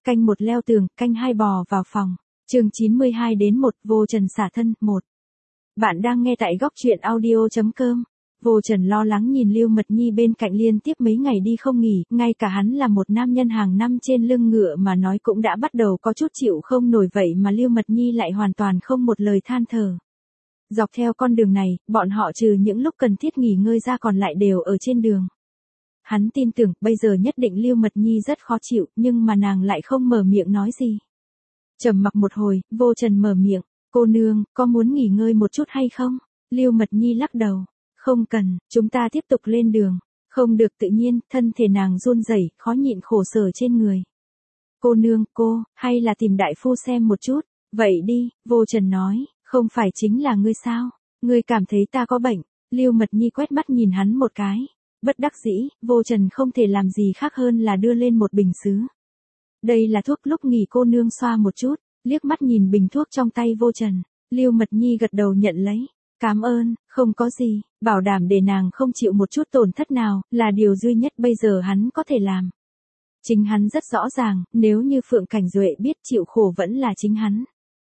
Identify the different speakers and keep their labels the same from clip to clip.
Speaker 1: Canh một leo tường, canh hai bò vào phòng. Chương 92 đến 1, Vô Trần xả thân, 1. Bạn đang nghe tại góc truyện audio.com. Vô Trần lo lắng nhìn Lưu Mật Nhi bên cạnh liên tiếp mấy ngày đi không nghỉ, ngay cả hắn là một nam nhân hàng năm trên lưng ngựa mà nói cũng đã bắt đầu có chút chịu không nổi, vậy mà Lưu Mật Nhi lại hoàn toàn không một lời than thở. Dọc theo con đường này, bọn họ trừ những lúc cần thiết nghỉ ngơi ra còn lại đều ở trên đường. Hắn tin tưởng bây giờ nhất định Lưu Mật Nhi rất khó chịu, nhưng mà nàng lại không mở miệng nói gì. Trầm mặc một hồi, Vô Trần mở miệng, cô nương, có muốn nghỉ ngơi một chút hay không? Lưu Mật Nhi lắc đầu, không cần, chúng ta tiếp tục lên đường. Không được, tự nhiên, thân thể nàng run rẩy, khó nhịn khổ sở trên người. Cô nương, hay là tìm đại phu xem một chút? Vậy đi, Vô Trần nói, không phải chính là ngươi sao? Ngươi cảm thấy ta có bệnh? Lưu Mật Nhi quét mắt nhìn hắn một cái. Bất đắc dĩ, Vô Trần không thể làm gì khác hơn là đưa lên một bình sứ. Đây là thuốc, lúc nghỉ cô nương xoa một chút. Liếc mắt nhìn bình thuốc trong tay Vô Trần, Lưu Mật Nhi gật đầu nhận lấy. Cảm ơn, không có gì, bảo đảm để nàng không chịu một chút tổn thất nào, là điều duy nhất bây giờ hắn có thể làm. Chính hắn rất rõ ràng, nếu như Phượng Cảnh Duệ biết chịu khổ vẫn là chính hắn.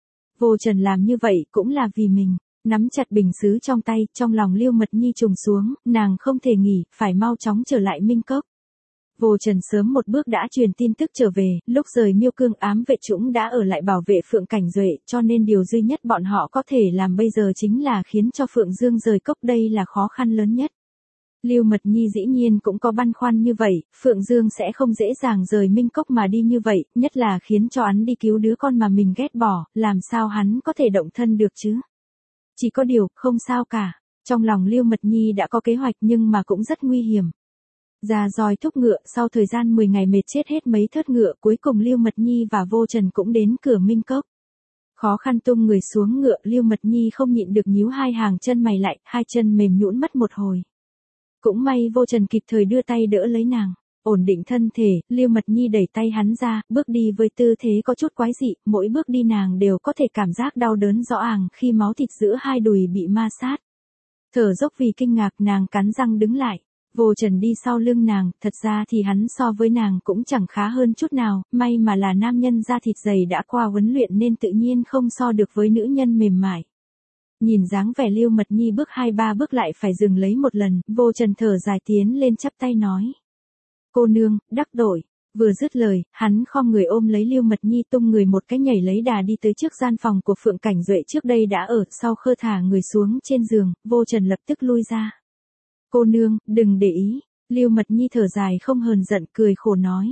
Speaker 1: Vô Trần làm như vậy cũng là vì mình. Nắm chặt bình sứ trong tay, trong lòng Lưu Mật Nhi trùng xuống, nàng không thể nghỉ, phải mau chóng trở lại Minh Cốc. Vô Trần sớm một bước đã truyền tin tức trở về, lúc rời Miêu Cương ám vệ Trũng đã ở lại bảo vệ Phượng Cảnh Duệ, cho nên điều duy nhất bọn họ có thể làm bây giờ chính là khiến cho Phượng Dương rời cốc, đây là khó khăn lớn nhất. Lưu Mật Nhi dĩ nhiên cũng có băn khoăn như vậy, Phượng Dương sẽ không dễ dàng rời Minh Cốc mà đi như vậy, nhất là khiến cho hắn đi cứu đứa con mà mình ghét bỏ, làm sao hắn có thể động thân được chứ? Chỉ có điều, không sao cả. Trong lòng Lưu Mật Nhi đã có kế hoạch nhưng mà cũng rất nguy hiểm. Ra roi thúc ngựa, sau thời gian 10 ngày mệt chết hết mấy thớt ngựa, cuối cùng Lưu Mật Nhi và Vô Trần cũng đến cửa Minh Cốc. Khó khăn tung người xuống ngựa, Lưu Mật Nhi không nhịn được nhíu hai hàng chân mày lại, hai chân mềm nhũn mất một hồi. Cũng may Vô Trần kịp thời đưa tay đỡ lấy nàng. Ổn định thân thể, Lưu Mật Nhi đẩy tay hắn ra, bước đi với tư thế có chút quái dị, mỗi bước đi nàng đều có thể cảm giác đau đớn rõ ràng khi máu thịt giữa hai đùi bị ma sát. Thở dốc vì kinh ngạc, nàng cắn răng đứng lại. Vô Trần đi sau lưng nàng, thật ra thì hắn so với nàng cũng chẳng khá hơn chút nào, may mà là nam nhân da thịt dày đã qua huấn luyện nên tự nhiên không so được với nữ nhân mềm mại. Nhìn dáng vẻ Lưu Mật Nhi bước 2-3 bước lại phải dừng lấy một lần, Vô Trần thở dài tiến lên chắp tay nói. Cô nương, đắc tội. Vừa dứt lời, hắn khom người ôm lấy Lưu Mật Nhi tung người một cái nhảy lấy đà đi tới trước gian phòng của Phượng Cảnh Duệ trước đây đã ở, sau khơ thả người xuống trên giường, Vô Trần lập tức lui ra. Cô nương, đừng để ý. Lưu Mật Nhi thở dài không hờn giận, cười khổ nói.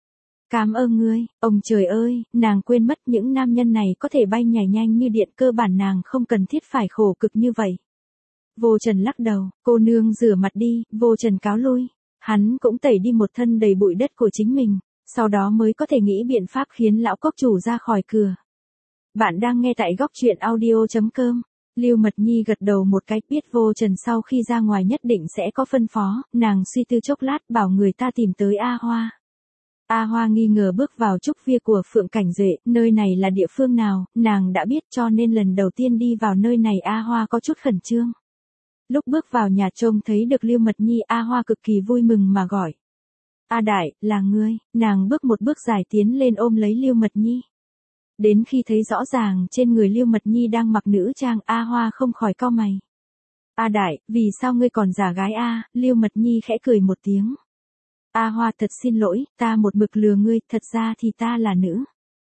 Speaker 1: Cảm ơn ngươi, ông trời ơi, nàng quên mất những nam nhân này có thể bay nhảy nhanh như điện, cơ bản nàng không cần thiết phải khổ cực như vậy. Vô Trần lắc đầu, cô nương rửa mặt đi, Vô Trần cáo lui. Hắn cũng tẩy đi một thân đầy bụi đất của chính mình, sau đó mới có thể nghĩ biện pháp khiến lão cốc chủ ra khỏi cửa. Bạn đang nghe tại góc truyện audio.com. Lưu Mật Nhi gật đầu một cái, biết Vô Trần sau khi ra ngoài nhất định sẽ có phân phó, nàng suy tư chốc lát bảo người ta tìm tới A Hoa. A Hoa nghi ngờ bước vào trúc viên của Phượng Cảnh Duệ, nơi này là địa phương nào, nàng đã biết cho nên lần đầu tiên đi vào nơi này A Hoa có chút khẩn trương. Lúc bước vào nhà trông thấy được Lưu Mật Nhi, A Hoa cực kỳ vui mừng mà gọi. A Đại, là ngươi, nàng bước một bước dài tiến lên ôm lấy Lưu Mật Nhi. Đến khi thấy rõ ràng trên người Lưu Mật Nhi đang mặc nữ trang, A Hoa không khỏi cau mày. A Đại, vì sao ngươi còn giả gái a? Lưu Mật Nhi khẽ cười một tiếng. A Hoa, thật xin lỗi, ta một mực lừa ngươi, thật ra thì ta là nữ.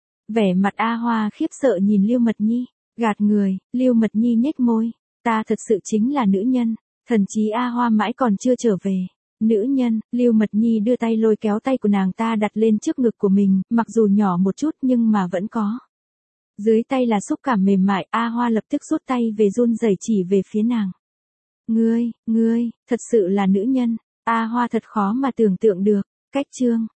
Speaker 1: Vẻ mặt A Hoa khiếp sợ nhìn Lưu Mật Nhi, gạt người. Lưu Mật Nhi nhếch môi, ta thật sự chính là nữ nhân. Thần chí A Hoa mãi còn chưa trở về. Nữ nhân, Lưu Mật Nhi đưa tay lôi kéo tay của nàng ta đặt lên trước ngực của mình, mặc dù nhỏ một chút nhưng mà vẫn có. Dưới tay là xúc cảm mềm mại, A Hoa lập tức rút tay về run rẩy chỉ về phía nàng. Ngươi, thật sự là nữ nhân. A Hoa thật khó mà tưởng tượng được. Cách chương